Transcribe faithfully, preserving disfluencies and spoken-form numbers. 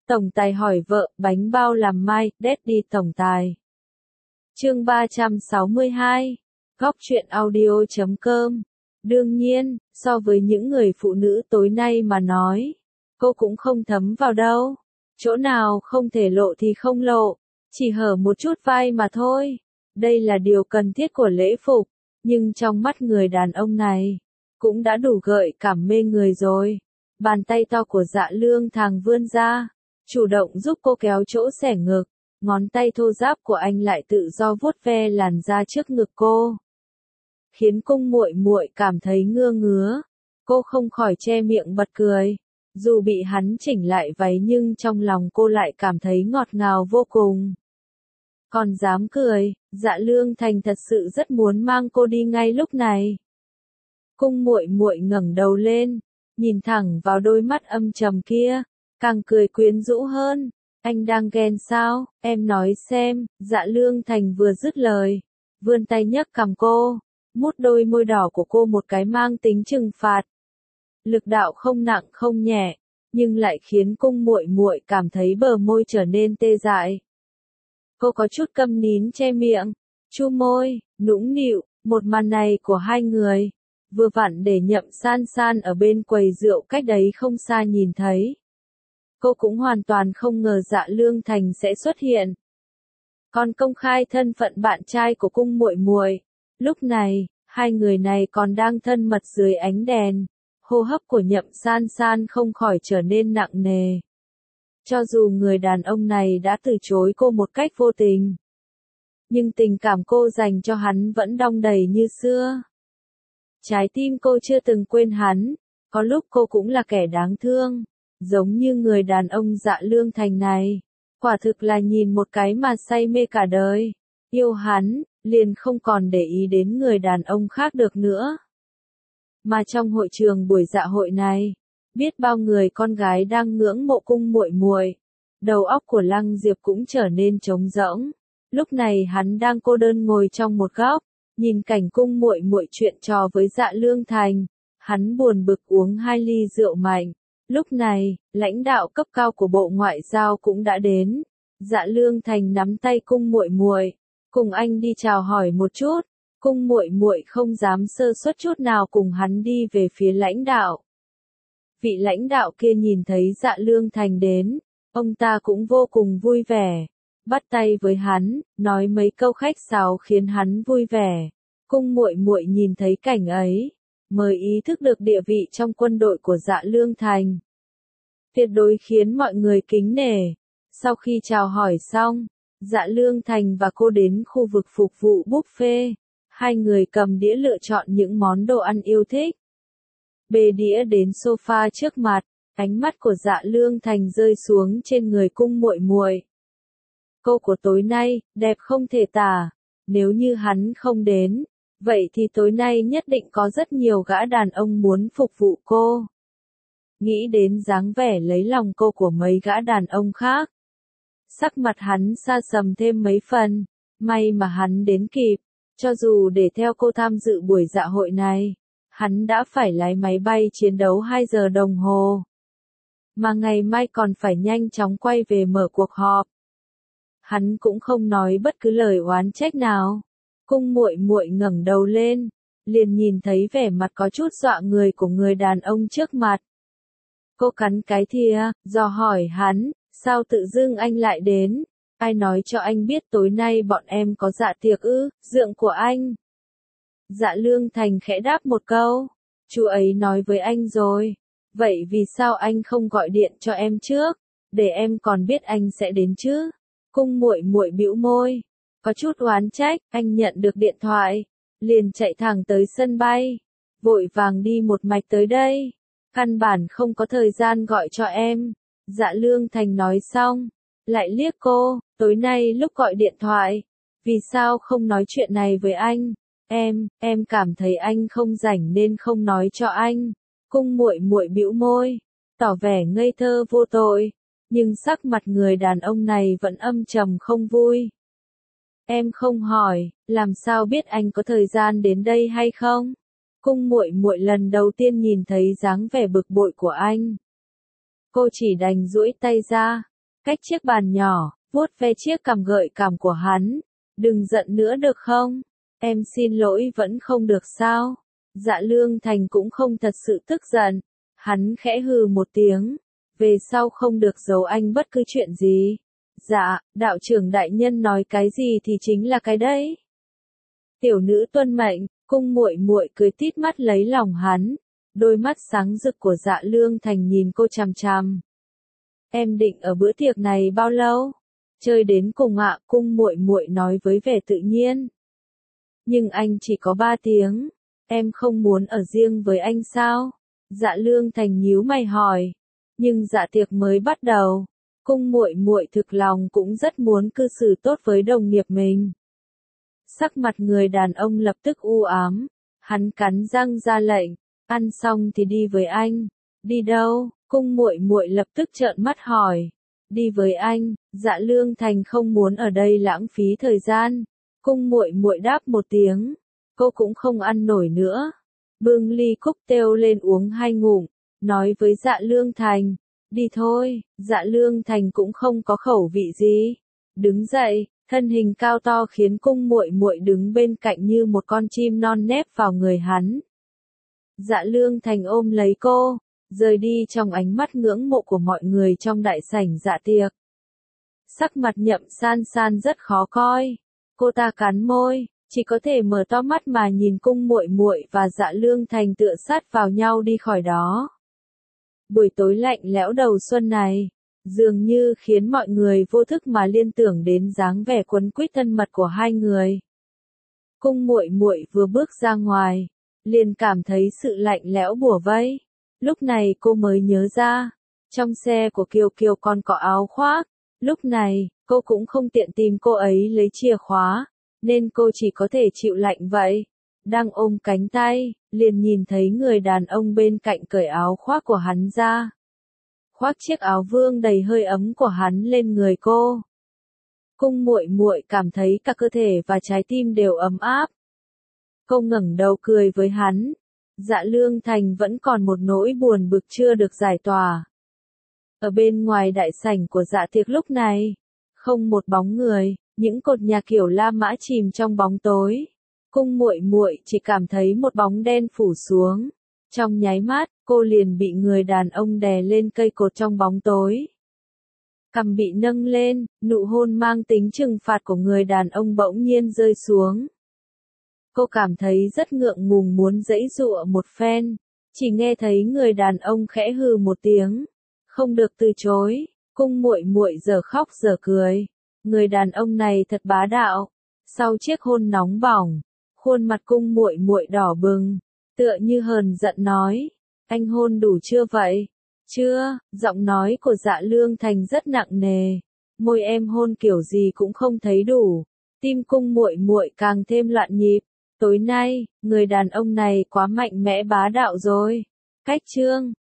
Tổng tài hỏi vợ, bánh bao làm mai, Daddy tổng tài. Chương ba trăm sáu mươi hai. Góc truyện audio chấm com. Đương nhiên, so với những người phụ nữ tối nay mà nói, cô cũng không thấm vào đâu. Chỗ nào không thể lộ thì không lộ, chỉ hở một chút vai mà thôi. Đây là điều cần thiết của lễ phục, nhưng trong mắt người đàn ông này, cũng đã đủ gợi cảm mê người rồi. Bàn tay to của Dạ Lương Thàng vươn ra, chủ động giúp cô kéo chỗ xẻ ngực, ngón tay thô ráp của anh lại tự do vuốt ve làn da trước ngực cô, khiến cung muội muội cảm thấy ngưa ngứa. Cô không khỏi che miệng bật cười. Dù bị hắn chỉnh lại váy nhưng trong lòng cô lại cảm thấy ngọt ngào vô cùng. Còn dám cười, Dạ Lương Thành thật sự rất muốn mang cô đi ngay lúc này. Cung muội muội ngẩng đầu lên, nhìn thẳng vào đôi mắt âm trầm kia, càng cười quyến rũ hơn. Anh đang ghen sao, em nói xem. Dạ Lương Thành vừa dứt lời, vươn tay nhấc cằm cô, mút đôi môi đỏ của cô một cái mang tính trừng phạt. Lực đạo không nặng không nhẹ, nhưng lại khiến cung muội muội cảm thấy bờ môi trở nên tê dại. Cô có chút câm nín che miệng, chu môi, nũng nịu. Một màn này của hai người, vừa vặn để Nhậm San San ở bên quầy rượu cách đấy không xa nhìn thấy. Cô cũng hoàn toàn không ngờ Dạ Lương Thành sẽ xuất hiện, còn công khai thân phận bạn trai của cung muội muội. Lúc này, hai người này còn đang thân mật dưới ánh đèn. Hô hấp của Nhậm San San không khỏi trở nên nặng nề. Cho dù người đàn ông này đã từ chối cô một cách vô tình, nhưng tình cảm cô dành cho hắn vẫn đong đầy như xưa. Trái tim cô chưa từng quên hắn, có lúc cô cũng là kẻ đáng thương, giống như người đàn ông Dạ Lương Thành này. Quả thực là nhìn một cái mà say mê cả đời. Yêu hắn, liền không còn để ý đến người đàn ông khác được nữa. Mà trong hội trường buổi dạ hội này, biết bao người con gái đang ngưỡng mộ cung muội muội. Đầu óc của Lăng Diệp cũng trở nên trống rỗng. Lúc này hắn đang cô đơn ngồi trong một góc, nhìn cảnh cung muội muội chuyện trò với Dạ Lương Thành. Hắn buồn bực uống hai ly rượu mạnh. Lúc này, lãnh đạo cấp cao của Bộ Ngoại giao cũng đã đến. Dạ Lương Thành nắm tay cung muội muội, cùng anh đi chào hỏi một chút. Cung muội muội không dám sơ suất chút nào cùng hắn đi về phía lãnh đạo. Vị lãnh đạo kia nhìn thấy Dạ Lương Thành đến, ông ta cũng vô cùng vui vẻ, bắt tay với hắn, nói mấy câu khách sáo khiến hắn vui vẻ. Cung muội muội nhìn thấy cảnh ấy, mới ý thức được địa vị trong quân đội của Dạ Lương Thành. Tuyệt đối khiến mọi người kính nể. Sau khi chào hỏi xong, Dạ Lương Thành và cô đến khu vực phục vụ buffet. Hai người cầm đĩa lựa chọn những món đồ ăn yêu thích. Bê đĩa đến sofa trước mặt, ánh mắt của Dạ Lương Thành rơi xuống trên người cung muội muội. Cô của tối nay, đẹp không thể tả. Nếu như hắn không đến, vậy thì tối nay nhất định có rất nhiều gã đàn ông muốn phục vụ cô. Nghĩ đến dáng vẻ lấy lòng cô của mấy gã đàn ông khác, sắc mặt hắn sa sầm thêm mấy phần. May mà hắn đến kịp. Cho dù để theo cô tham dự buổi dạ hội này, hắn đã phải lái máy bay chiến đấu hai giờ đồng hồ. Mà ngày mai còn phải nhanh chóng quay về mở cuộc họp. Hắn cũng không nói bất cứ lời oán trách nào. Cung muội muội ngẩng đầu lên, liền nhìn thấy vẻ mặt có chút dọa người của người đàn ông trước mặt. Cô cắn cái thìa, dò hỏi hắn, sao tự dưng anh lại đến? Ai nói cho anh biết tối nay bọn em có dạ tiệc ư, dượng của anh? Dạ Lương Thành khẽ đáp một câu, chú ấy nói với anh rồi. Vậy vì sao anh không gọi điện cho em trước, để em còn biết anh sẽ đến chứ? Cung muội muội bĩu môi, có chút oán trách. Anh nhận được điện thoại, liền chạy thẳng tới sân bay, vội vàng đi một mạch tới đây, căn bản không có thời gian gọi cho em. Dạ Lương Thành nói xong, lại liếc cô, tối nay lúc gọi điện thoại, vì sao không nói chuyện này với anh? Em, em cảm thấy anh không rảnh nên không nói cho anh. Cung muội muội bĩu môi, tỏ vẻ ngây thơ vô tội, nhưng sắc mặt người đàn ông này vẫn âm trầm không vui. Em không hỏi, làm sao biết anh có thời gian đến đây hay không? Cung muội muội lần đầu tiên nhìn thấy dáng vẻ bực bội của anh. Cô chỉ đành duỗi tay ra, cách chiếc bàn nhỏ, vuốt ve chiếc cằm gợi cảm của hắn. Đừng giận nữa được không? Em xin lỗi vẫn không được sao? Dạ Lương Thành cũng không thật sự tức giận. Hắn khẽ hừ một tiếng. Về sau không được giấu anh bất cứ chuyện gì. Dạ, đạo trưởng đại nhân nói cái gì thì chính là cái đấy. Tiểu nữ tuân mệnh, cung muội muội cười tít mắt lấy lòng hắn. Đôi mắt sáng rực của Dạ Lương Thành nhìn cô chằm chằm. Em định ở bữa tiệc này bao lâu? Chơi đến cùng ạ, cung muội muội nói với vẻ tự nhiên. Nhưng anh chỉ có ba tiếng, em không muốn ở riêng với anh sao? Dạ Lương Thành nhíu mày hỏi. Nhưng dạ tiệc mới bắt đầu, cung muội muội thực lòng cũng rất muốn cư xử tốt với đồng nghiệp mình. Sắc mặt người đàn ông lập tức u ám, hắn cắn răng ra lệnh, ăn xong thì đi với anh. Đi đâu? Cung muội muội lập tức trợn mắt hỏi. Đi với anh. Dạ Lương Thành không muốn ở đây lãng phí thời gian. Cung muội muội đáp một tiếng, cô cũng không ăn nổi nữa. Bưng ly cocktail lên uống hai ngụm, nói với Dạ Lương Thành, đi thôi. Dạ Lương Thành cũng không có khẩu vị gì, đứng dậy, thân hình cao to khiến cung muội muội đứng bên cạnh như một con chim non nép vào người hắn. Dạ Lương Thành ôm lấy cô, rời đi trong ánh mắt ngưỡng mộ của mọi người trong đại sảnh dạ tiệc. Sắc mặt Nhậm San San rất khó coi. Cô ta cắn môi, chỉ có thể mở to mắt mà nhìn cung muội muội và Dạ Lương Thành tựa sát vào nhau đi khỏi đó. Buổi tối lạnh lẽo đầu xuân này, dường như khiến mọi người vô thức mà liên tưởng đến dáng vẻ quấn quýt thân mật của hai người. Cung muội muội vừa bước ra ngoài, liền cảm thấy sự lạnh lẽo bủa vây. Lúc này cô mới nhớ ra, trong xe của Kiều Kiều còn có áo khoác. Lúc này, cô cũng không tiện tìm cô ấy lấy chìa khóa, nên cô chỉ có thể chịu lạnh vậy. Đang ôm cánh tay, liền nhìn thấy người đàn ông bên cạnh cởi áo khoác của hắn ra. Khoác chiếc áo vương đầy hơi ấm của hắn lên người cô. Cung muội muội cảm thấy cả cơ thể và trái tim đều ấm áp. Cô ngẩng đầu cười với hắn. Dạ Lương Thành vẫn còn một nỗi buồn bực chưa được giải tỏa. Ở bên ngoài đại sảnh của dạ tiệc lúc này, không một bóng người, những cột nhà kiểu La Mã chìm trong bóng tối. Cung muội muội chỉ cảm thấy một bóng đen phủ xuống. Trong nháy mắt, cô liền bị người đàn ông đè lên cây cột trong bóng tối. Cằm bị nâng lên, nụ hôn mang tính trừng phạt của người đàn ông bỗng nhiên rơi xuống. Cô cảm thấy rất ngượng ngùng muốn giãy giụa một phen, chỉ nghe thấy người đàn ông khẽ hừ một tiếng, không được từ chối. Cung muội muội giờ khóc giờ cười, người đàn ông này thật bá đạo. Sau chiếc hôn nóng bỏng, khuôn mặt cung muội muội đỏ bừng, tựa như hờn giận nói, anh hôn đủ chưa vậy? Chưa. Giọng nói của Dạ Lương Thành rất nặng nề, môi em hôn kiểu gì cũng không thấy đủ. Tim cung muội muội càng thêm loạn nhịp. Tối nay, người đàn ông này quá mạnh mẽ bá đạo rồi. Cách chương